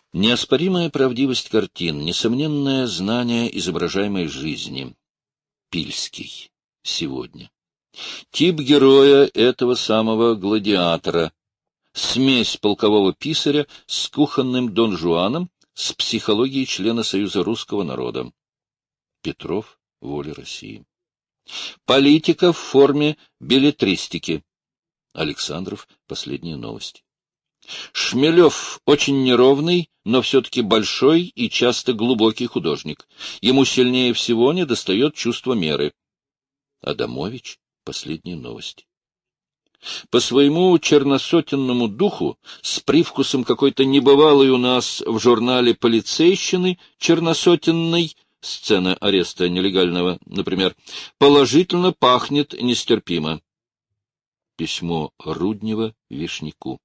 Неоспоримая правдивость картин, несомненное знание изображаемой жизни. Пильский. Сегодня. Тип героя этого самого гладиатора. Смесь полкового писаря с кухонным Дон Жуаном, с психологией члена Союза русского народа. Петров. Воля России. Политика в форме беллетристики. Александров. Последние новости. Шмелев очень неровный, но все-таки большой и часто глубокий художник. Ему сильнее всего недостает чувства меры. Адамович. Последние новости. По своему черносотенному духу, с привкусом какой-то небывалой у нас в журнале полицейщины черносотенной, сцена ареста нелегального, например, положительно пахнет нестерпимо. Письмо Руднева Вишняку.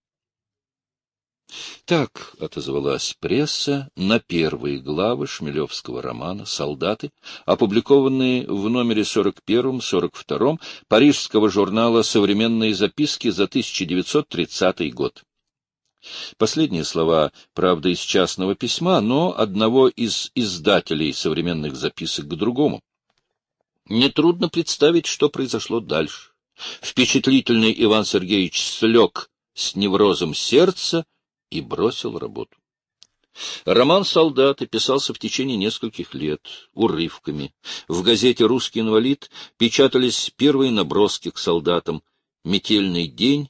Так отозвалась пресса на первые главы шмелевского романа «Солдаты», опубликованные в номере 41-42 парижского журнала «Современные записки» за 1930 год. Последние слова, правда, из частного письма, но одного из издателей современных записок к другому. Нетрудно представить, что произошло дальше. Впечатлительный Иван Сергеевич слег с неврозом сердца и бросил работу. Роман «Солдаты» писался в течение нескольких лет, урывками. В газете «Русский инвалид» печатались первые наброски к солдатам: «Метельный день»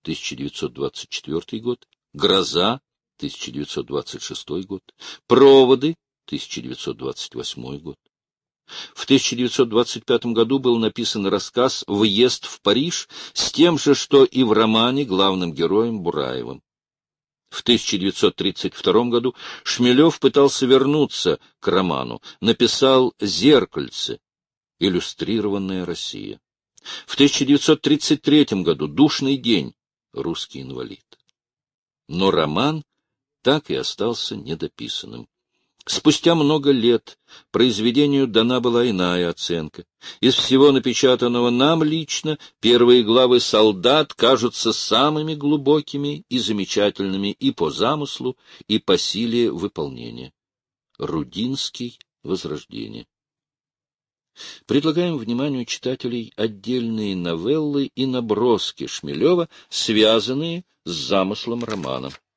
1924 год, «Гроза» 1926 год, «Проводы» 1928 год. В 1925 году был написан рассказ «Въезд в Париж» с тем же, что и в романе, главным героем Бураевым. В 1932 году Шмелев пытался вернуться к роману, написал «Зеркальце», иллюстрированная Россия. В 1933 году «Душный день», «Русский инвалид». Но роман так и остался недописанным. Спустя много лет произведению дана была иная оценка. Из всего напечатанного нам лично первые главы «Солдат» кажутся самыми глубокими и замечательными и по замыслу, и по силе выполнения. Рудинский. Возрождение. Предлагаем вниманию читателей отдельные новеллы и наброски Шмелева, связанные с замыслом романа.